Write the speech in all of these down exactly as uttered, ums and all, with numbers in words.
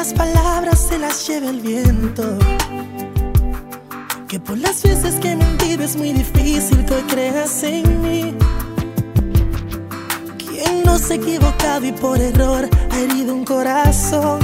las palabras se las lleve el viento, que por las veces que he mentido es muy difícil que hoy creas en mí. Quien no se ha equivocado y por error ha herido un corazón,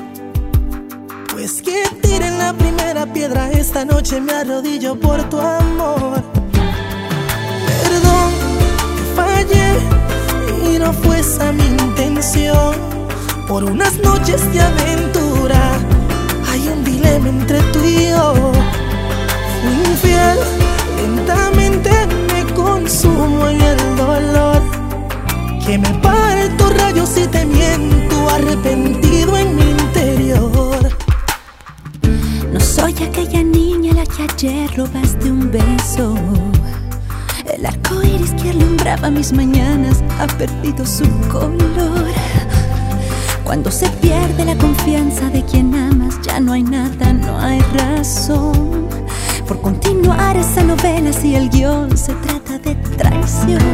pues que tiren la primera piedra, esta noche me arrodillo por tu amor. Perdón, que fallé y no fue esa mi intención. Por unas noches de aventura hay un dilema entre tú y yo. Fui infiel, lentamente me consumo en el dolor, que me parto rayos y te miento, arrepentido en mi interior. No soy aquella niña a la que ayer robaste un beso. El arco iris que alumbraba mis mañanas ha perdido su color. Cuando se pierde la confianza de quien amas, ya no hay nada, no hay razón por continuar esa novela si el guión se trata de traición.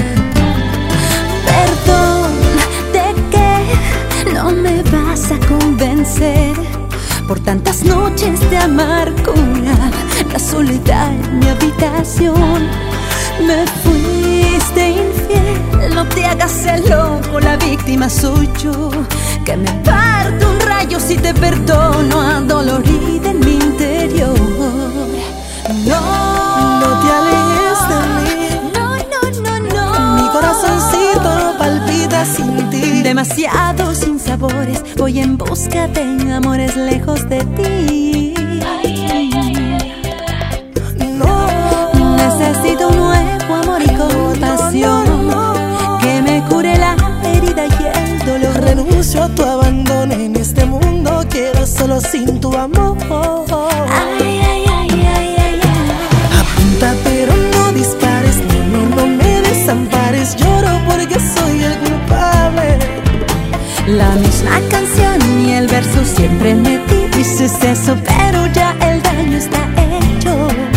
Perdón, ¿de qué no me vas a convencer? Por tantas noches de amargura, la soledad en mi habitación. Me fuiste infiel, no te hagas el loco, la víctima soy yo. Que me parto un rayo si te perdono, adolorida en mi interior. No, no te alejes de mí. No, no, no, no. Mi corazoncito no palpita sin ti. Demasiados sinsabores, voy en busca de amores lejos de ti. No, necesito un nuevo amor y compasión, no, no, no, que me cure la herida y el dolor. Renuncio a tu abandono, en este mundo quedo solo sin tu amor. Ay, ay, ay, ay, ay, ay. Apunta pero no dispares, no, no, no me desampares. Lloro porque soy el culpable. La misma canción y el verso siempre me dices eso, pero ya el daño está hecho.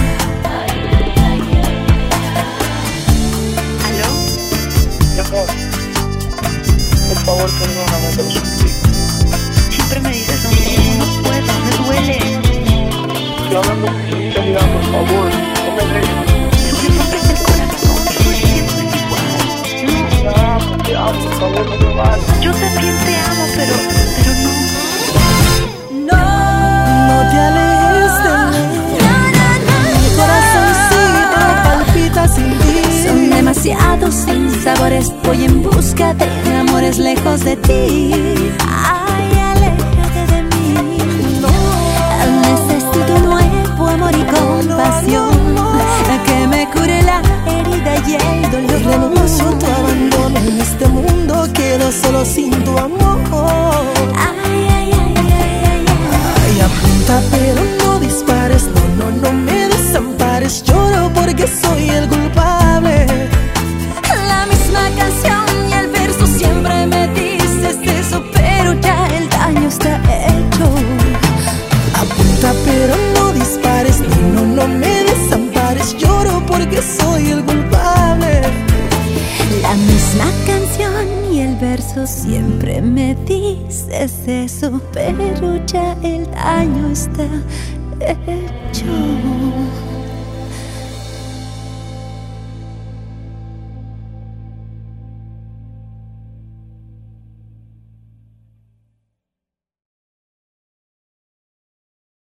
¿Aló? Mi amor, por favor, perdóname, te lo suplico. Siempre me dices lo mismo, no puedo, me duele. Estoy hablando con sinceridad, por favor, no me dejes. Tú me rompes el corazón, todo el tiempo es igual. Te amo, te amo, por favor, no me vayas. Yo también te amo, pero, pero no. No, No te alejes de mí. no, no, no, Mi corazoncito no palpita sin ti. son demasiados sinsabores, voy en busca de amores lejos de ti. Ay, aléjate de mí. Necesito un nuevo amor y compasión, que me cure la herida y el dolor. Renuncio a tu abandono, en este mundo quedo solo sin tu amor. Ay, ay, ay, ay, ay, ay. Ay, apunta pero no dispares, no, no, no me desampares. Lloro porque soy el culpable. La misma canción y el verso siempre me dices eso, pero ya el daño está hecho. Apunta pero no dispares, no, no, no me desampares. Lloro porque soy el culpable. La misma canción y el verso siempre me dices eso, pero ya el daño está hecho.